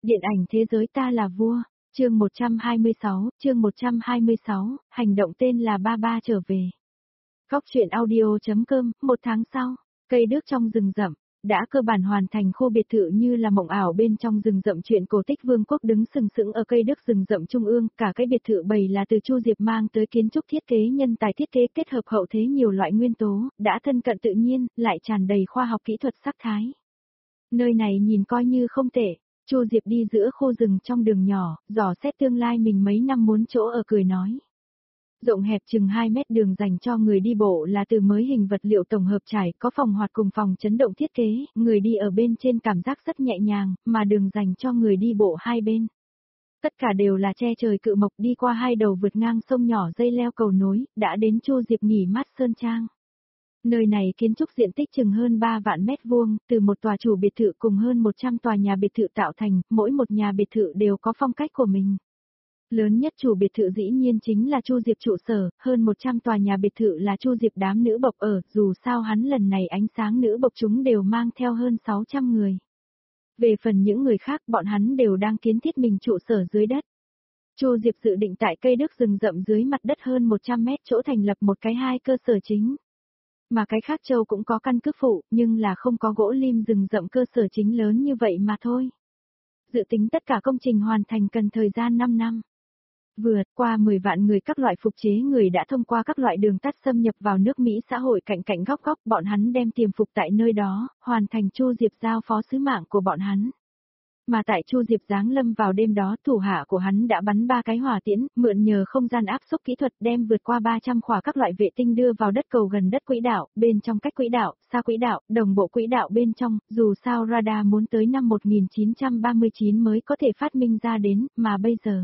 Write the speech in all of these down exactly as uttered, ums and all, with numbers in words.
Điện ảnh thế giới ta là vua, chương một trăm hai mươi sáu, chương một trăm hai mươi sáu, hành động tên là Ba Ba trở về. Góc truyện audio.com, một tháng sau, cây đước trong rừng rậm, đã cơ bản hoàn thành khu biệt thự như là mộng ảo bên trong rừng rậm truyện cổ tích vương quốc đứng sừng sững ở cây đước rừng rậm trung ương, cả cái biệt thự bầy là từ Chu Diệp mang tới kiến trúc thiết kế nhân tài thiết kế kết hợp hậu thế nhiều loại nguyên tố, đã thân cận tự nhiên, lại tràn đầy khoa học kỹ thuật sắc thái. Nơi này nhìn coi như không tệ. Chu Diệp đi giữa khu rừng trong đường nhỏ, dò xét tương lai mình mấy năm muốn chỗ ở cười nói. Rộng hẹp chừng hai mét đường dành cho người đi bộ là từ mới hình vật liệu tổng hợp trải, có phòng hoạt cùng phòng chấn động thiết kế, người đi ở bên trên cảm giác rất nhẹ nhàng, mà đường dành cho người đi bộ hai bên. Tất cả đều là che trời cự mộc đi qua hai đầu vượt ngang sông nhỏ dây leo cầu nối, đã đến Chu Diệp nghỉ mát sơn trang. Nơi này kiến trúc diện tích chừng hơn ba vạn mét vuông, từ một tòa chủ biệt thự cùng hơn một trăm tòa nhà biệt thự tạo thành, mỗi một nhà biệt thự đều có phong cách của mình. Lớn nhất chủ biệt thự dĩ nhiên chính là Chu Diệp trụ sở, hơn một trăm tòa nhà biệt thự là Chu Diệp đám nữ bộc ở, dù sao hắn lần này ánh sáng nữ bộc chúng đều mang theo hơn sáu trăm người. Về phần những người khác, bọn hắn đều đang kiến thiết mình trụ sở dưới đất. Chu Diệp dự định tại cây đước rừng rậm dưới mặt đất hơn một trăm mét chỗ thành lập một cái hai cơ sở chính. Mà cái khác châu cũng có căn cứ phụ, nhưng là không có gỗ lim rừng rậm cơ sở chính lớn như vậy mà thôi. Dự tính tất cả công trình hoàn thành cần thời gian năm năm. Vượt qua mười vạn người các loại phục chế người đã thông qua các loại đường tắt xâm nhập vào nước Mỹ xã hội cạnh cạnh góc góc, bọn hắn đem tiềm phục tại nơi đó, hoàn thành Chu Diệp giao phó sứ mạng của bọn hắn. Mà tại Chu Diệp giáng lâm vào đêm đó, thủ hạ của hắn đã bắn ba cái hỏa tiễn, mượn nhờ không gian áp xúc kỹ thuật đem vượt qua ba trăm khỏa các loại vệ tinh đưa vào đất cầu gần đất quỹ đạo, bên trong cách quỹ đạo, xa quỹ đạo, đồng bộ quỹ đạo bên trong, dù sao radar muốn tới năm một nghìn chín trăm ba mươi chín mới có thể phát minh ra đến, mà bây giờ.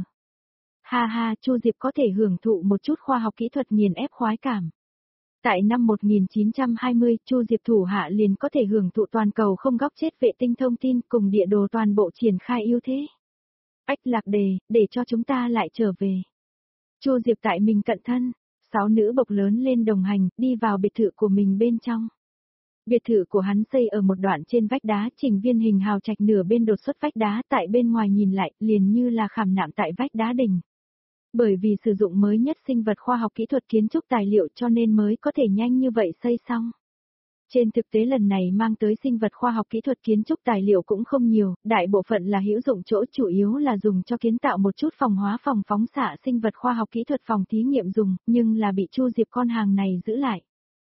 Ha ha, Chu Diệp có thể hưởng thụ một chút khoa học kỹ thuật nghiền ép khoái cảm. Tại năm một nghìn chín trăm hai mươi, Chu Diệp thủ hạ liền có thể hưởng thụ toàn cầu không góc chết vệ tinh thông tin cùng địa đồ toàn bộ triển khai ưu thế. Ách lạc đề, để cho chúng ta lại trở về. Chu Diệp tại mình cận thân, sáu nữ bộc lớn lên đồng hành, đi vào biệt thự của mình bên trong. Biệt thự của hắn xây ở một đoạn trên vách đá, chỉnh viên hình hào trạch nửa bên đột xuất vách đá, tại bên ngoài nhìn lại, liền như là khảm nạm tại vách đá đỉnh. Bởi vì sử dụng mới nhất sinh vật khoa học kỹ thuật kiến trúc tài liệu cho nên mới có thể nhanh như vậy xây xong. Trên thực tế lần này mang tới sinh vật khoa học kỹ thuật kiến trúc tài liệu cũng không nhiều, đại bộ phận là hữu dụng chỗ chủ yếu là dùng cho kiến tạo một chút phòng hóa phòng phóng xạ sinh vật khoa học kỹ thuật phòng thí nghiệm dùng, nhưng là bị Chu Diệp con hàng này giữ lại.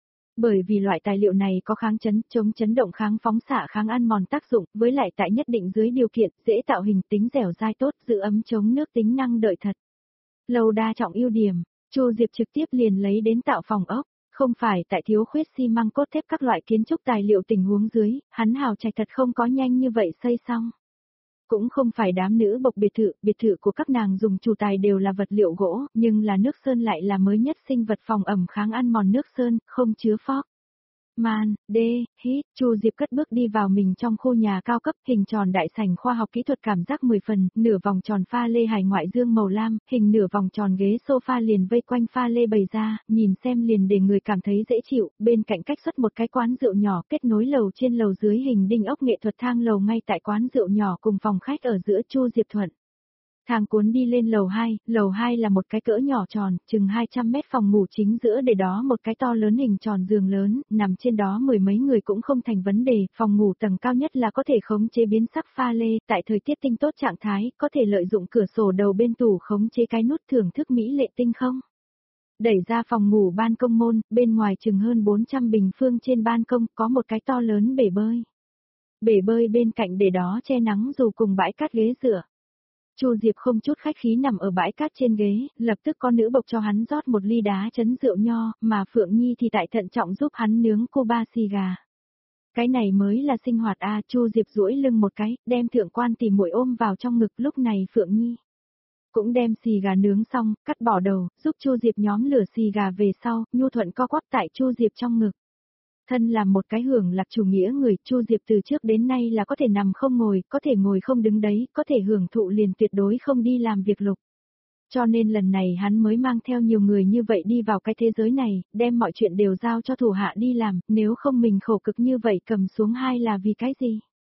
Bởi vì loại tài liệu này có kháng chấn, chống chấn động kháng phóng xạ kháng ăn mòn tác dụng, với lại tại nhất định dưới điều kiện, dễ tạo hình tính dẻo dai tốt, giữ ấm chống nước tính năng đợi thật. Lâu đa trọng ưu điểm, Chu Diệp trực tiếp liền lấy đến tạo phòng ốc, không phải tại thiếu khuyết xi măng cốt thép các loại kiến trúc tài liệu tình huống dưới, hắn hào trạch thật không có nhanh như vậy xây xong. Cũng không phải đám nữ bộc biệt thự, biệt thự của các nàng dùng chủ tài đều là vật liệu gỗ, nhưng là nước sơn lại là mới nhất sinh vật phòng ẩm kháng ăn mòn nước sơn, không chứa phóc. Man, đê, hít, Chu Diệp cất bước đi vào mình trong khu nhà cao cấp, hình tròn đại sảnh khoa học kỹ thuật cảm giác mười phần, nửa vòng tròn pha lê hải ngoại dương màu lam, hình nửa vòng tròn ghế sofa liền vây quanh pha lê bày ra, nhìn xem liền để người cảm thấy dễ chịu, bên cạnh cách xuất một cái quán rượu nhỏ kết nối lầu trên lầu dưới hình đinh ốc nghệ thuật thang lầu ngay tại quán rượu nhỏ cùng phòng khách ở giữa. Chu Diệp thuận thang cuốn đi lên lầu hai, lầu hai là một cái cỡ nhỏ tròn, chừng hai trăm mét phòng ngủ chính giữa để đó một cái to lớn hình tròn giường lớn, nằm trên đó mười mấy người cũng không thành vấn đề, phòng ngủ tầng cao nhất là có thể khống chế biến sắc pha lê, tại thời tiết tinh tốt trạng thái, có thể lợi dụng cửa sổ đầu bên tủ khống chế cái nút thưởng thức mỹ lệ tinh không. Đẩy ra phòng ngủ ban công môn, bên ngoài chừng hơn bốn trăm bình phương trên ban công có một cái to lớn bể bơi. Bể bơi bên cạnh để đó che nắng dù cùng bãi cát ghế dựa. Chu Diệp không chút khách khí nằm ở bãi cát trên ghế, lập tức có nữ bộc cho hắn rót một ly đá chấn rượu nho, mà Phượng Nhi thì tại thận trọng giúp hắn nướng cô ba xì gà. Cái này mới là sinh hoạt a. Chu Diệp duỗi lưng một cái, đem Thượng Quan Tỷ muội ôm vào trong ngực, lúc này Phượng Nhi cũng đem xì gà nướng xong, cắt bỏ đầu, giúp Chu Diệp nhóm lửa xì gà về sau, nhu thuận co quắp tại Chu Diệp trong ngực. Thân làm một cái hưởng lạc chủ nghĩa người, Chu Diệp từ trước đến nay là có thể nằm không ngồi, có thể ngồi không đứng đấy, có thể hưởng thụ liền tuyệt đối không đi làm việc lục. Cho nên lần này hắn mới mang theo nhiều người như vậy đi vào cái thế giới này, đem mọi chuyện đều giao cho thủ hạ đi làm, nếu không mình khổ cực như vậy cầm xuống hai là vì cái gì?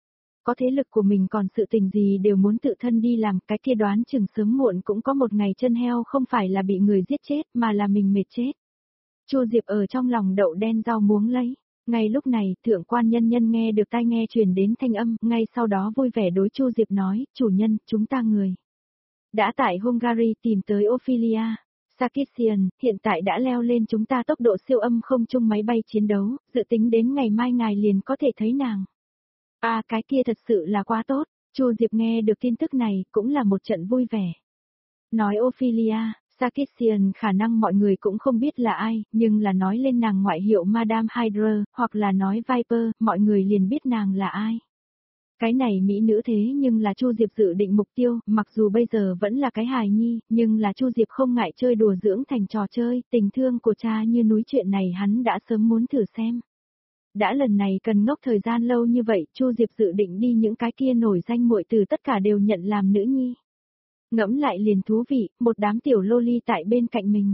có thế lực của mình còn sự tình gì đều muốn tự thân đi làm, cái kia đoán chừng sớm muộn cũng có một ngày chân heo không phải là bị người giết chết mà là mình mệt chết. Chu Diệp ở trong lòng đậu đen rau muống lấy. Ngay lúc này, thượng quan nhân nhân nghe được tai nghe truyền đến thanh âm, ngay sau đó vui vẻ đối Chu Diệp nói, chủ nhân, chúng ta người đã tại Hungary tìm tới Ophelia Sarkisian, hiện tại đã leo lên chúng ta tốc độ siêu âm không trung máy bay chiến đấu, dự tính đến ngày mai ngài liền có thể thấy nàng. À cái kia thật sự là quá tốt, Chu Diệp nghe được tin tức này cũng là một trận vui vẻ. Nói Ophelia Sarkisian khả năng mọi người cũng không biết là ai, nhưng là nói lên nàng ngoại hiệu Madame Hydra, hoặc là nói Viper, mọi người liền biết nàng là ai. Cái này mỹ nữ thế nhưng là Chu Diệp dự định mục tiêu, mặc dù bây giờ vẫn là cái hài nhi, nhưng là Chu Diệp không ngại chơi đùa dưỡng thành trò chơi, tình thương của cha như núi chuyện này hắn đã sớm muốn thử xem. Đã lần này cần ngốc thời gian lâu như vậy, Chu Diệp dự định đi những cái kia nổi danh muội từ tất cả đều nhận làm nữ nhi. Ngẫm lại liền thú vị, một đám tiểu loli tại bên cạnh mình.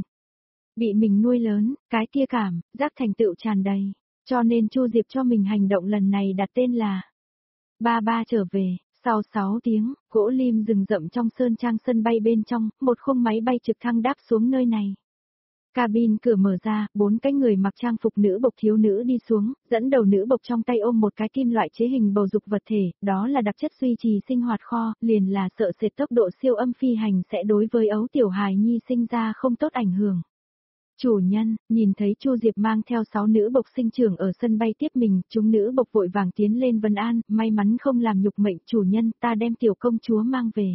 Bị mình nuôi lớn, cái kia cảm, giác thành tựu tràn đầy. Cho nên Chu Diệp cho mình hành động lần này đặt tên là Ba ba trở về. Sau sáu tiếng, gỗ lim rừng rậm trong sơn trang sân bay bên trong, một khung máy bay trực thăng đáp xuống nơi này. Cabin cửa mở ra, bốn cái người mặc trang phục nữ bộc thiếu nữ đi xuống, dẫn đầu nữ bộc trong tay ôm một cái kim loại chế hình bầu dục vật thể, đó là đặc chất duy trì sinh hoạt kho, liền là sợ sệt tốc độ siêu âm phi hành sẽ đối với ấu tiểu hài nhi sinh ra không tốt ảnh hưởng. Chủ nhân, nhìn thấy Chu Diệp mang theo sáu nữ bộc sinh trưởng ở sân bay tiếp mình, chúng nữ bộc vội vàng tiến lên vân an, may mắn không làm nhục mệnh chủ nhân, ta đem tiểu công chúa mang về.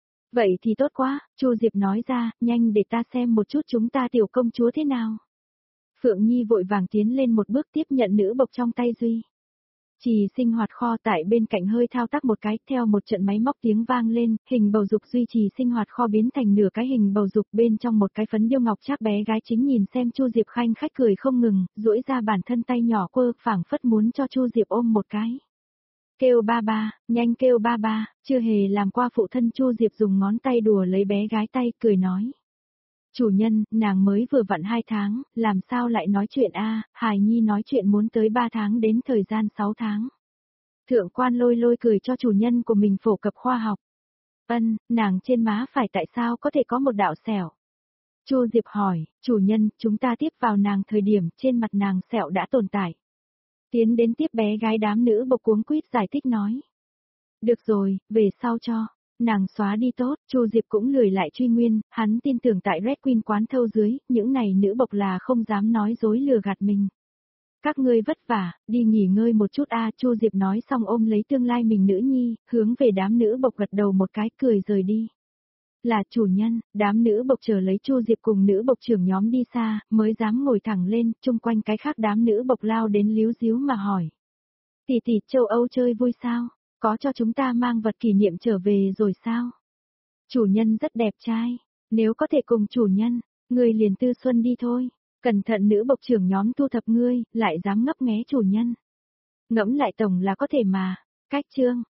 Vậy thì tốt quá, Chu Diệp nói ra, nhanh để ta xem một chút chúng ta tiểu công chúa thế nào. Phượng Nhi vội vàng tiến lên một bước tiếp nhận nữ bộc trong tay Duy. Chỉ sinh hoạt kho tại bên cạnh hơi thao tác một cái, theo một trận máy móc tiếng vang lên, hình bầu dục duy trì sinh hoạt kho biến thành nửa cái hình bầu dục bên trong một cái phấn điêu ngọc trác bé gái chính nhìn xem Chu Diệp khanh khách cười không ngừng, duỗi ra bản thân tay nhỏ quơ, phảng phất muốn cho Chu Diệp ôm một cái. Kêu ba ba, nhanh kêu ba ba, chưa hề làm qua phụ thân Chu Diệp dùng ngón tay đùa lấy bé gái tay, cười nói. Chủ nhân, nàng mới vừa vặn hai tháng, làm sao lại nói chuyện a? Hài Nhi nói chuyện muốn tới ba tháng đến thời gian sáu tháng. Thượng quan lôi lôi cười cho chủ nhân của mình phổ cập khoa học. Ân, nàng trên má phải tại sao có thể có một đạo sẹo? Chu Diệp hỏi, chủ nhân, chúng ta tiếp vào nàng thời điểm trên mặt nàng sẹo đã tồn tại. Tiến đến tiếp bé gái đám nữ bộc cuống quýt giải thích nói. Được rồi, về sau cho. Nàng xóa đi tốt, Chu Diệp cũng lười lại truy nguyên, hắn tin tưởng tại Red Queen quán thâu dưới, những này nữ bộc là không dám nói dối lừa gạt mình. Các ngươi vất vả, đi nghỉ ngơi một chút a. Chu Diệp nói xong ôm lấy tương lai mình nữ nhi, hướng về đám nữ bộc gật đầu một cái cười rời đi. Là chủ nhân, đám nữ bộc chờ lấy Chu Diệp cùng nữ bộc trưởng nhóm đi xa, mới dám ngồi thẳng lên, chung quanh cái khác đám nữ bộc lao đến líu díu mà hỏi. Tỷ tỷ châu Âu chơi vui sao? Có cho chúng ta mang vật kỷ niệm trở về rồi sao? Chủ nhân rất đẹp trai, nếu có thể cùng chủ nhân, ngươi liền tư xuân đi thôi. Cẩn thận nữ bộc trưởng nhóm thu thập ngươi, lại dám ngấp nghé chủ nhân. Ngẫm lại tổng là có thể mà. Cách chương,